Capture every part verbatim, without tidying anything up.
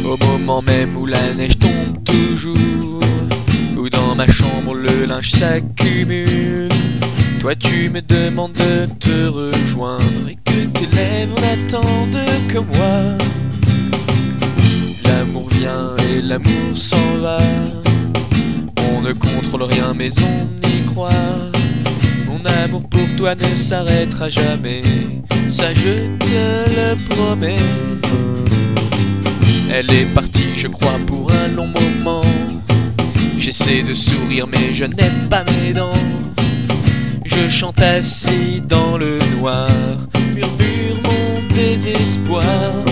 Au moment même où la neige tombe toujours, où dans ma chambre le linge s'accumule, toi tu me demandes de te rejoindre et que tes lèvres n'attendent que moi. L'amour vient et l'amour s'en va, on ne contrôle rien mais on y croit. Mon amour pour toi ne s'arrêtera jamais, ça je te le promets. Elle est partie je crois pour un long moment, j'essaie de sourire mais je n'aime pas mes dents. Je chante assis dans le noir, murmure mon désespoir.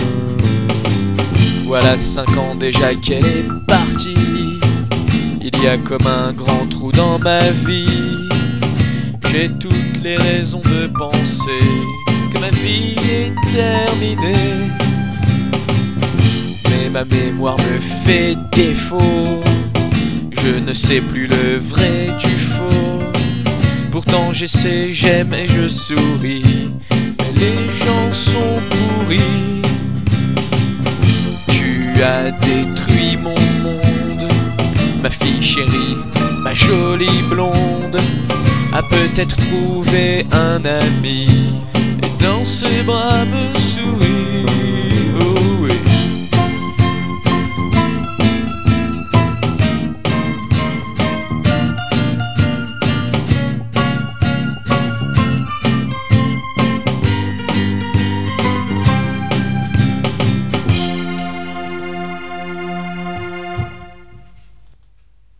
Voilà cinq ans déjà qu'elle est partie, il y a comme un grand trou dans ma vie. J'ai toutes les raisons de penser que ma vie est terminée, mais ma mémoire me fait défaut, je ne sais plus le vrai du faux. Pourtant j'essaie, j'aime et je souris, mais les gens sont pourris. Tu as détruit mon monde, ma fille chérie, ma jolie blonde a peut-être trouvé un ami et dans ses bras me sourit.